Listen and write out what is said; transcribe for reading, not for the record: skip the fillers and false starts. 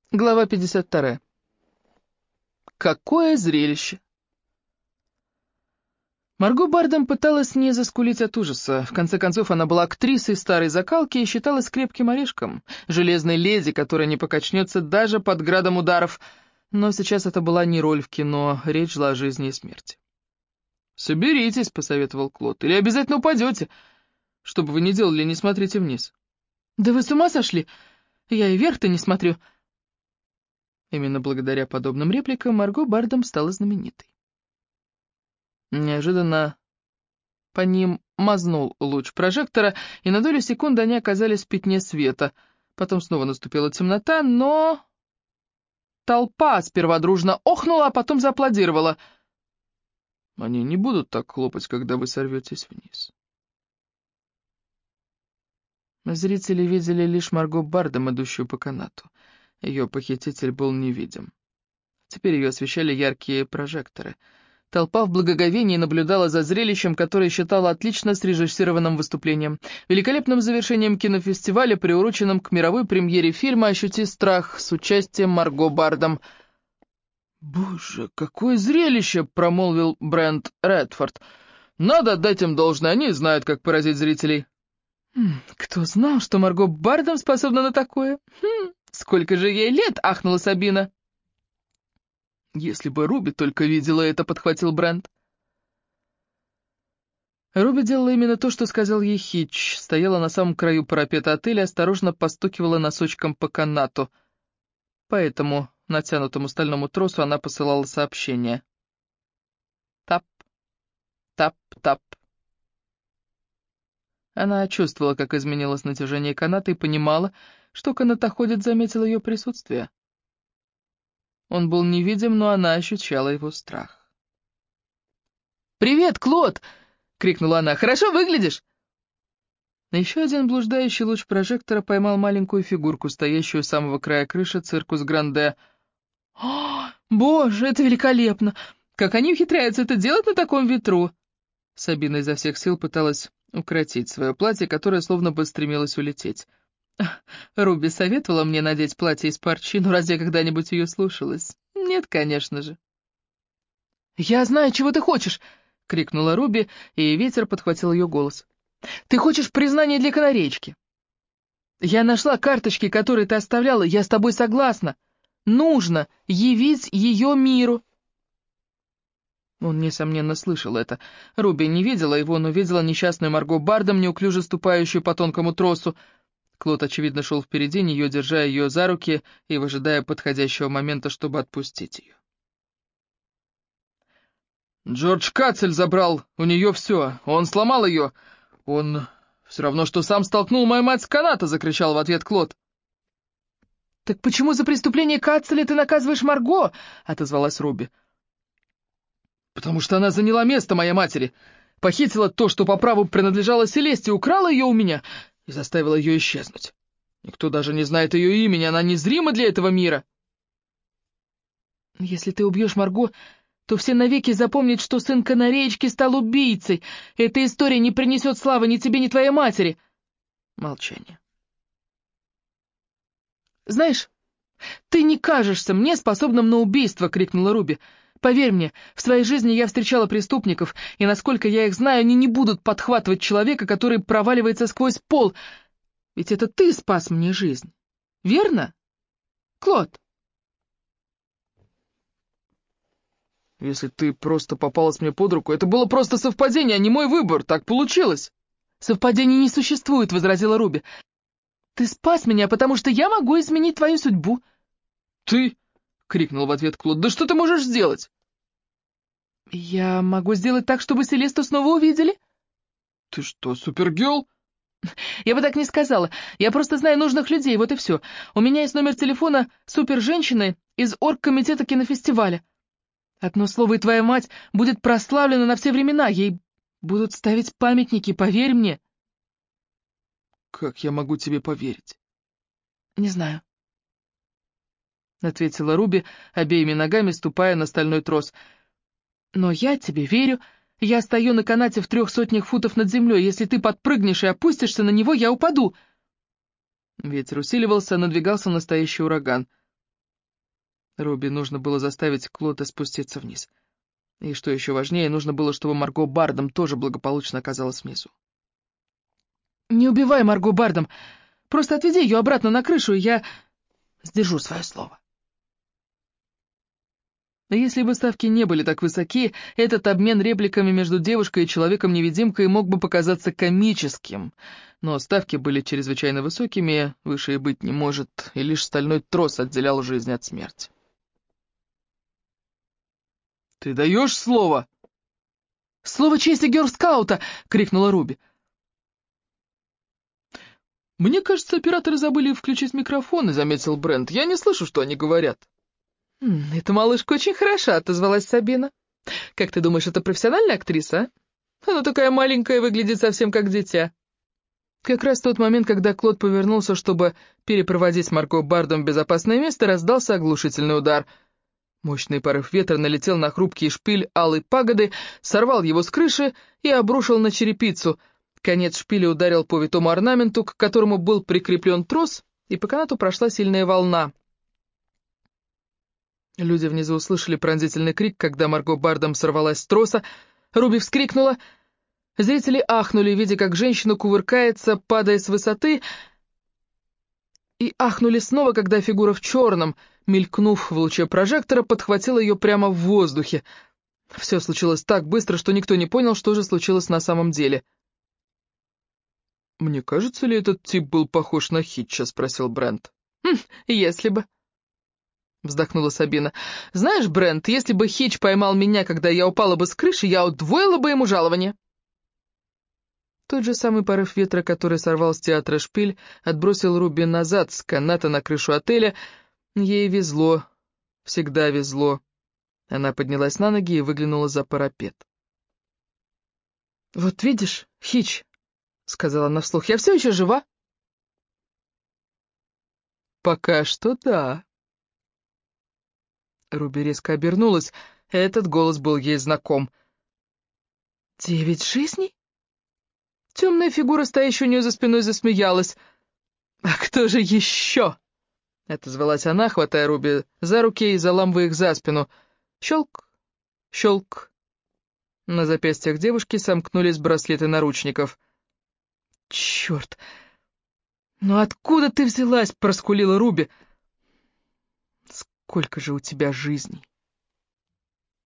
Глава 52. Какое зрелище! Марго Бардом пыталась не заскулить от ужаса. В конце концов, она была актрисой старой закалки и считалась крепким орешком, железной леди, которая не покачнется даже под градом ударов. Но сейчас это была не роль в кино, речь шла о жизни и смерти. «Соберитесь», — посоветовал Клод, — «или обязательно упадете. Что бы вы ни делали, не смотрите вниз». «Да вы с ума сошли? Я и вверх-то не смотрю». Именно благодаря подобным репликам Марго Бардом стала знаменитой. Неожиданно по ним мазнул луч прожектора, и на долю секунды они оказались в пятне света. Потом снова наступила темнота, но толпа сперва дружно охнула, а потом зааплодировала. «Они не будут так хлопать, когда вы сорветесь вниз». Зрители видели лишь Марго Бардом, идущую по канату. Ее похититель был невидим. Теперь ее освещали яркие прожекторы. Толпа в благоговении наблюдала за зрелищем, которое считала отлично срежиссированным выступлением, великолепным завершением кинофестиваля, приуроченным к мировой премьере фильма «Ощути страх» с участием Марго Бардом. «Боже, какое зрелище!» — промолвил Брент Редфорд. «Надо отдать им должное, они знают, как поразить зрителей». «Кто знал, что Марго Бардом способна на такое? Сколько же ей лет!» — ахнула Сабина. «Если бы Руби только видела это», — подхватил Брент. Руби делала именно то, что сказал ей Хитч. Стояла на самом краю парапета отеля, осторожно постукивала носочком по канату. По этому натянутому стальному тросу она посылала сообщение. Тап, тап, тап. Она чувствовала, как изменилось натяжение каната, и понимала, что канатоходец заметил ее присутствие. Он был невидим, но она ощущала его страх. «Привет, Клод!» — крикнула она. «Хорошо выглядишь!» Еще один блуждающий луч прожектора поймал маленькую фигурку, стоящую у самого края крыши «Циркус Гранде». «О, боже, это великолепно! Как они ухитряются это делать на таком ветру?» Сабина изо всех сил пыталась укоротить свое платье, которое словно бы стремилось улететь. Руби советовала мне надеть платье из парчи, но разве я когда-нибудь ее слушалась? Нет, конечно же. «Я знаю, чего ты хочешь!» — крикнула Руби, и ветер подхватил ее голос. «Ты хочешь признания для канареечки? Я нашла карточки, которые ты оставляла, я с тобой согласна. Нужно явить ее миру!» Он, несомненно, слышал это. Руби не видела его, но видела несчастную Марго Бардом, неуклюже ступающую по тонкому тросу. Клод, очевидно, шел впереди нее, держа ее за руки и выжидая подходящего момента, чтобы отпустить ее. «Джордж Кацель забрал у нее все. Он сломал ее. Он все равно, что сам столкнул мою мать с каната!» — закричал в ответ Клод. «Так почему за преступление Кацеля ты наказываешь Марго?» — отозвалась Руби. «Потому что она заняла место моей матери, похитила то, что по праву принадлежало Селесте, украла ее у меня и заставила ее исчезнуть. Никто даже не знает ее имени, она незрима для этого мира». «Если ты убьешь Марго, то все навеки запомнят, что сын канареечки стал убийцей. Эта история не принесет славы ни тебе, ни твоей матери». Молчание. «Знаешь, ты не кажешься мне способным на убийство!» — крикнула Руби. «Поверь мне, в своей жизни я встречала преступников, и, насколько я их знаю, они не будут подхватывать человека, который проваливается сквозь пол. Ведь это ты спас мне жизнь. Верно, Клод?» «Если ты просто попалась мне под руку, это было просто совпадение, а не мой выбор. Так получилось». «Совпадений не существует», — возразила Руби. «Ты спас меня, потому что я могу изменить твою судьбу». «Ты?» — крикнул в ответ Клод. «Да что ты можешь сделать?» «Я могу сделать так, чтобы Селесту снова увидели». «Ты что, супергерл?» «Я бы так не сказала. Я просто знаю нужных людей, вот и все. У меня есть номер телефона супер-женщины из оргкомитета кинофестиваля. Одно слово, и твоя мать будет прославлена на все времена. Ей будут ставить памятники, поверь мне». «Как я могу тебе поверить?» «Не знаю», — ответила Руби, обеими ногами ступая на стальной трос. «Но я тебе верю. Я стою на канате в 300 футов над землей. Если ты подпрыгнешь и опустишься на него, я упаду». Ветер усиливался, надвигался настоящий ураган. Руби нужно было заставить Клода спуститься вниз. И что еще важнее, нужно было, чтобы Марго Бардом тоже благополучно оказалась внизу. «Не убивай Марго Бардом! Просто отведи ее обратно на крышу, и я сдержу свое слово». Но если бы ставки не были так высоки, этот обмен репликами между девушкой и человеком-невидимкой мог бы показаться комическим. Но ставки были чрезвычайно высокими, выше и быть не может, и лишь стальной трос отделял жизнь от смерти. «Ты даешь слово?» «Слово чести герл-скаута!» — крикнула Руби. «Мне кажется, операторы забыли включить микрофон», — заметил Брент. «Я не слышу, что они говорят». «Эта малышка очень хороша», — отозвалась Сабина. «Как ты думаешь, это профессиональная актриса, а? Она такая маленькая, выглядит совсем как дитя». Как раз в тот момент, когда Клод повернулся, чтобы перепроводить Марго Бардом в безопасное место, раздался оглушительный удар. Мощный порыв ветра налетел на хрупкий шпиль алой пагоды, сорвал его с крыши и обрушил на черепицу. Конец шпиля ударил по витому орнаменту, к которому был прикреплен трос, и по канату прошла сильная волна. Люди внизу услышали пронзительный крик, когда Марго Бардом сорвалась с троса. Руби вскрикнула. Зрители ахнули, видя, как женщина кувыркается, падая с высоты, и ахнули снова, когда фигура в черном, мелькнув в луче прожектора, подхватила ее прямо в воздухе. Все случилось так быстро, что никто не понял, что же случилось на самом деле. «Мне кажется ли, этот тип был похож на Хитча?» — спросил Брент. «Если бы», — вздохнула Сабина. «Знаешь, Брент, если бы Хитч поймал меня, когда я упала бы с крыши, я удвоила бы ему жалование». Тот же самый порыв ветра, который сорвал с театра шпиль, отбросил Руби назад с каната на крышу отеля. Ей везло, всегда везло. Она поднялась на ноги и выглянула за парапет. «Вот видишь, Хитч», — сказала она вслух, — «я все еще жива». «Пока что да». Руби резко обернулась. Этот голос был ей знаком. «9 жизней?» Темная фигура, стоящая у нее за спиной, засмеялась. «А кто же еще?» — отозвалась она, хватая Руби за руки и заламывая их за спину. Щелк, щелк. На запястьях девушки сомкнулись браслеты наручников. «Черт! Ну откуда ты взялась?» — проскулила Руби. «Сколько же у тебя жизней?»